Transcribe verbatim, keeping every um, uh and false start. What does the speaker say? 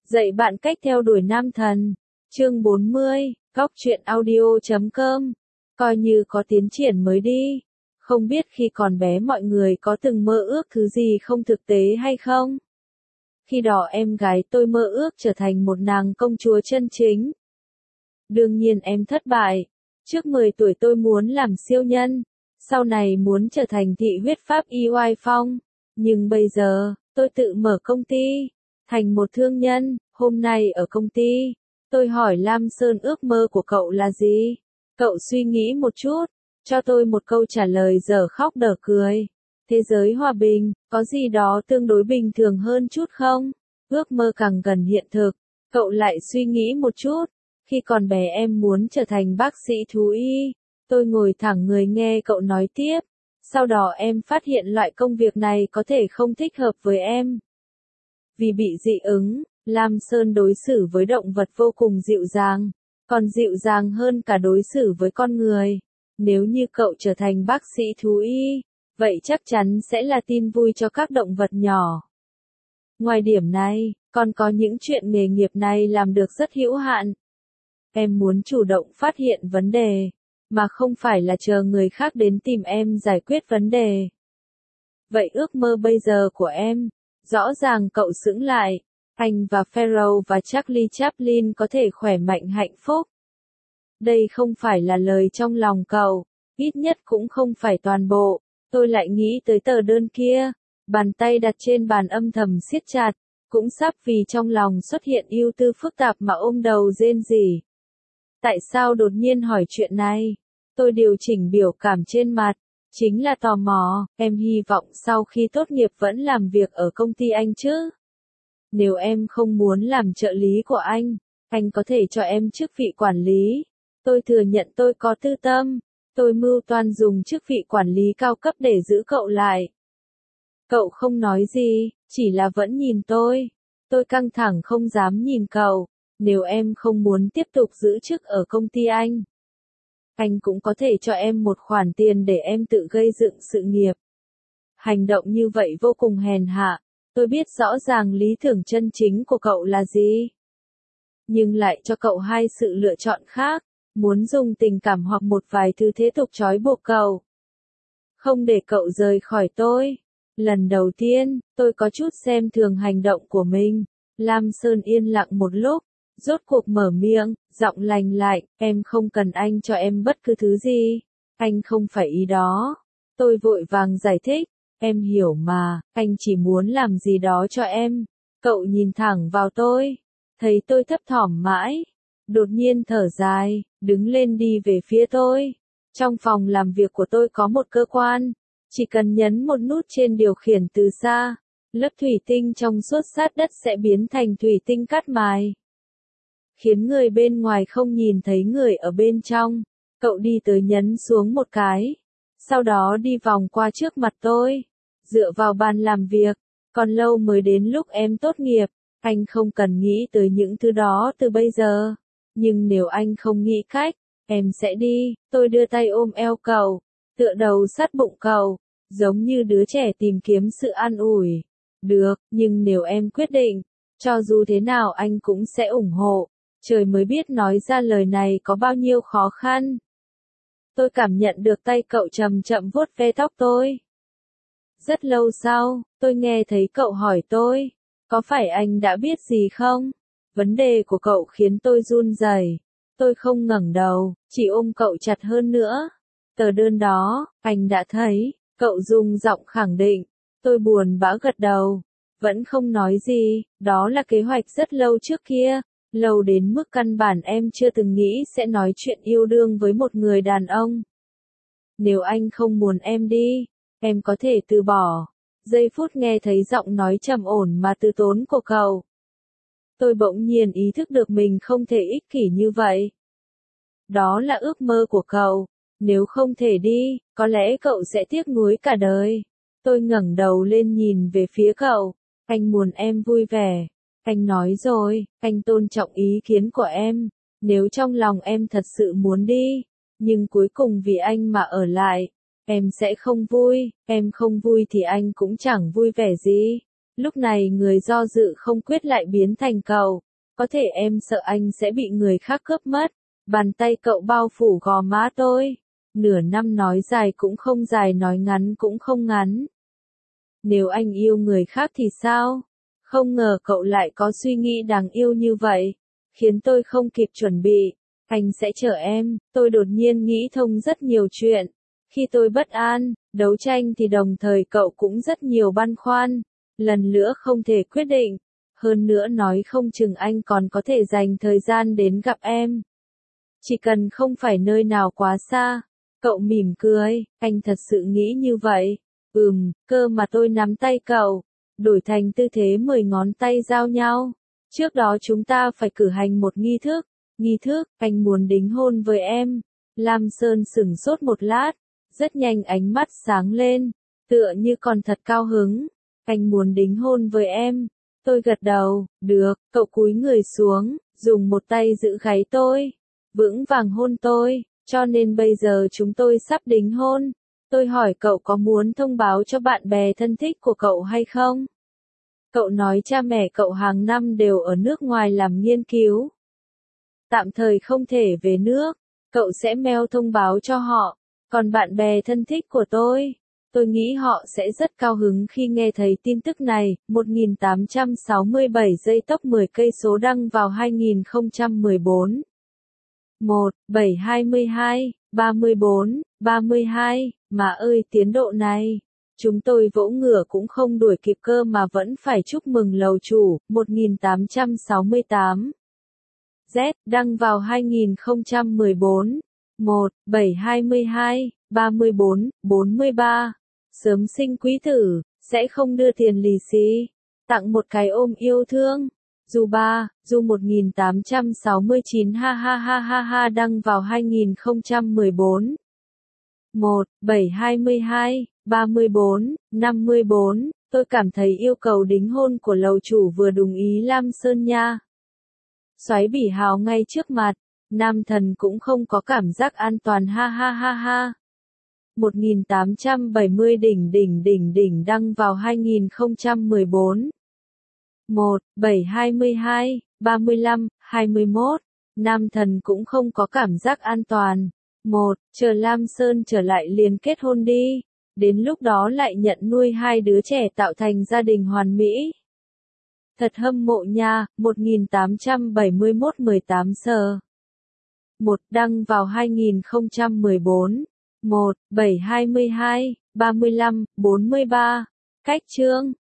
Dạy bạn cách theo đuổi nam thần. Chương bốn mươi, góc truyện audio chấm com. Coi như có tiến triển mới đi. Không biết khi còn bé mọi người có từng mơ ước thứ gì không thực tế hay không? Khi đó em gái tôi mơ ước trở thành một nàng công chúa chân chính. Đương nhiên em thất bại. Trước mười tuổi tôi muốn làm siêu nhân, sau này muốn trở thành thị huyết pháp y oai phong. Nhưng bây giờ, tôi tự mở công ty, thành một thương nhân. Hôm nay ở công ty, tôi hỏi Lam Sơn ước mơ của cậu là gì? Cậu suy nghĩ một chút, cho tôi một câu trả lời dở khóc đở cười. Thế giới hòa bình, có gì đó tương đối bình thường hơn chút không? Ước mơ càng gần hiện thực, cậu lại suy nghĩ một chút. Khi còn bé em muốn trở thành bác sĩ thú y. Tôi ngồi thẳng người nghe cậu nói tiếp. Sau đó em phát hiện loại công việc này có thể không thích hợp với em. Vì bị dị ứng, Lam Sơn đối xử với động vật vô cùng dịu dàng, còn dịu dàng hơn cả đối xử với con người. Nếu như cậu trở thành bác sĩ thú y, vậy chắc chắn sẽ là tin vui cho các động vật nhỏ. Ngoài điểm này, còn có những chuyện nghề nghiệp này làm được rất hữu hạn. Em muốn chủ động phát hiện vấn đề, mà không phải là chờ người khác đến tìm em giải quyết vấn đề. Vậy ước mơ bây giờ của em, rõ ràng cậu sững lại, anh và Pharaoh và Charlie Chaplin có thể khỏe mạnh hạnh phúc. Đây không phải là lời trong lòng cậu, ít nhất cũng không phải toàn bộ. Tôi lại nghĩ tới tờ đơn kia, bàn tay đặt trên bàn âm thầm siết chặt, cũng sắp vì trong lòng xuất hiện ưu tư phức tạp mà ôm đầu rên rỉ. Tại sao đột nhiên hỏi chuyện này? Tôi điều chỉnh biểu cảm trên mặt, chính là tò mò. Em hy vọng sau khi tốt nghiệp vẫn làm việc ở công ty anh chứ? Nếu em không muốn làm trợ lý của anh, anh có thể cho em chức vị quản lý. Tôi thừa nhận tôi có tư tâm, tôi mưu toan dùng chức vị quản lý cao cấp để giữ cậu lại. Cậu không nói gì, chỉ là vẫn nhìn tôi. Tôi căng thẳng không dám nhìn cậu. Nếu em không muốn tiếp tục giữ chức ở công ty anh, anh cũng có thể cho em một khoản tiền để em tự gây dựng sự nghiệp. Hành động như vậy vô cùng hèn hạ. Tôi biết rõ ràng lý tưởng chân chính của cậu là gì, nhưng lại cho cậu hai sự lựa chọn khác, muốn dùng tình cảm hoặc một vài thứ thế tục trói buộc cậu. Không để cậu rời khỏi tôi. Lần đầu tiên, tôi có chút xem thường hành động của mình. Lam Sơn yên lặng một lúc, rốt cuộc mở miệng, giọng lành lạnh, em không cần anh cho em bất cứ thứ gì. Anh không phải ý đó. Tôi vội vàng giải thích, em hiểu mà, anh chỉ muốn làm gì đó cho em. Cậu nhìn thẳng vào tôi, thấy tôi thấp thỏm mãi, đột nhiên thở dài, đứng lên đi về phía tôi. Trong phòng làm việc của tôi có một cơ quan, chỉ cần nhấn một nút trên điều khiển từ xa, lớp thủy tinh trong suốt sát đất sẽ biến thành thủy tinh cắt mài, khiến người bên ngoài không nhìn thấy người ở bên trong. Cậu đi tới nhấn xuống một cái, sau đó đi vòng qua trước mặt tôi, dựa vào bàn làm việc. Còn lâu mới đến lúc em tốt nghiệp, anh không cần nghĩ tới những thứ đó từ bây giờ. Nhưng nếu anh không nghĩ cách, em sẽ đi. Tôi đưa tay ôm eo cậu, tựa đầu sát bụng cậu, giống như đứa trẻ tìm kiếm sự an ủi. Được, nhưng nếu em quyết định, cho dù thế nào anh cũng sẽ ủng hộ. Trời mới biết nói ra lời này có bao nhiêu khó khăn. Tôi cảm nhận được tay cậu chậm chậm vuốt ve tóc tôi. Rất lâu sau, tôi nghe thấy cậu hỏi tôi, có phải anh đã biết gì không? Vấn đề của cậu khiến tôi run rẩy. Tôi không ngẩng đầu, chỉ ôm cậu chặt hơn nữa. Tờ đơn đó, anh đã thấy. Cậu dùng giọng khẳng định. Tôi buồn bã gật đầu, vẫn không nói gì. Đó là kế hoạch rất lâu trước kia, lâu đến mức căn bản em chưa từng nghĩ sẽ nói chuyện yêu đương với một người đàn ông. Nếu anh không muốn em đi, em có thể từ bỏ. Giây phút nghe thấy giọng nói trầm ổn mà từ tốn của cậu, tôi bỗng nhiên ý thức được mình không thể ích kỷ như vậy. Đó là ước mơ của cậu. Nếu không thể đi, có lẽ cậu sẽ tiếc nuối cả đời. Tôi ngẩng đầu lên nhìn về phía cậu. Anh muốn em vui vẻ. Anh nói rồi, anh tôn trọng ý kiến của em. Nếu trong lòng em thật sự muốn đi, nhưng cuối cùng vì anh mà ở lại, em sẽ không vui. Em không vui thì anh cũng chẳng vui vẻ gì. Lúc này người do dự không quyết lại biến thành cậu. Có thể em sợ anh sẽ bị người khác cướp mất. Bàn tay cậu bao phủ gò má tôi. Nửa năm nói dài cũng không dài, nói ngắn cũng không ngắn. Nếu anh yêu người khác thì sao? Không ngờ cậu lại có suy nghĩ đáng yêu như vậy. Khiến tôi không kịp chuẩn bị. Anh sẽ chờ em. Tôi đột nhiên nghĩ thông rất nhiều chuyện. Khi tôi bất an, đấu tranh thì đồng thời cậu cũng rất nhiều băn khoăn. Lần nữa không thể quyết định. Hơn nữa nói không chừng anh còn có thể dành thời gian đến gặp em. Chỉ cần không phải nơi nào quá xa. Cậu mỉm cười, anh thật sự nghĩ như vậy. Ừm, cơ mà tôi nắm tay cậu. Đổi thành tư thế mười ngón tay giao nhau. Trước đó chúng ta phải cử hành một nghi thức. Nghi thức, anh muốn đính hôn với em. Lam Sơn sửng sốt một lát. Rất nhanh ánh mắt sáng lên. Tựa như còn thật cao hứng. Anh muốn đính hôn với em. Tôi gật đầu, được, cậu cúi người xuống, dùng một tay giữ gáy tôi. Vững vàng hôn tôi, cho nên bây giờ chúng tôi sắp đính hôn. Tôi hỏi cậu có muốn thông báo cho bạn bè thân thích của cậu hay không? Cậu nói cha mẹ cậu hàng năm đều ở nước ngoài làm nghiên cứu. Tạm thời không thể về nước, cậu sẽ mail thông báo cho họ. Còn bạn bè thân thích của tôi, tôi nghĩ họ sẽ rất cao hứng khi nghe thấy tin tức này. một nghìn tám trăm sáu mươi bảy giây tốc mười cây số đăng vào hai nghìn không trăm mười bốn. một, bảy hai hai, ba mươi bốn, ba mươi hai, mà ơi tiến độ này. Chúng tôi vỗ ngựa cũng không đuổi kịp cơ mà vẫn phải chúc mừng lầu chủ. một nghìn tám trăm sáu mươi tám. Z, đăng vào hai nghìn không trăm mười bốn. một, bảy hai hai, ba mươi bốn, bốn mươi ba. Sớm sinh quý tử, sẽ không đưa tiền lì xì. Tặng một cái ôm yêu thương. Dù ba, dù một nghìn tám trăm sáu mươi chín ha ha ha ha ha đăng vào hai nghìn không trăm mười bốn. một, bảy hai hai, ba mươi bốn, năm mươi bốn. Tôi cảm thấy yêu cầu đính hôn của lầu chủ vừa đúng ý Lam Sơn nha. Soái Bỉ Hào ngay trước mặt. Nam thần cũng không có cảm giác an toàn ha ha ha ha. một nghìn tám trăm bảy mươi đỉnh đỉnh đỉnh đỉnh đăng vào hai nghìn không trăm mười bốn. một, bảy hai hai, ba mươi lăm, hai mươi mốt. Nam thần cũng không có cảm giác an toàn. một, chờ Lam Sơn trở lại liền kết hôn đi. Đến lúc đó lại nhận nuôi hai đứa trẻ tạo thành gia đình hoàn mỹ. Thật hâm mộ nha. một nghìn tám trăm bảy mươi mốt mười tám giờ. một, đăng vào hai nghìn không trăm mười bốn. một, bảy hai hai, ba mươi lăm, bốn mươi ba. Cách chương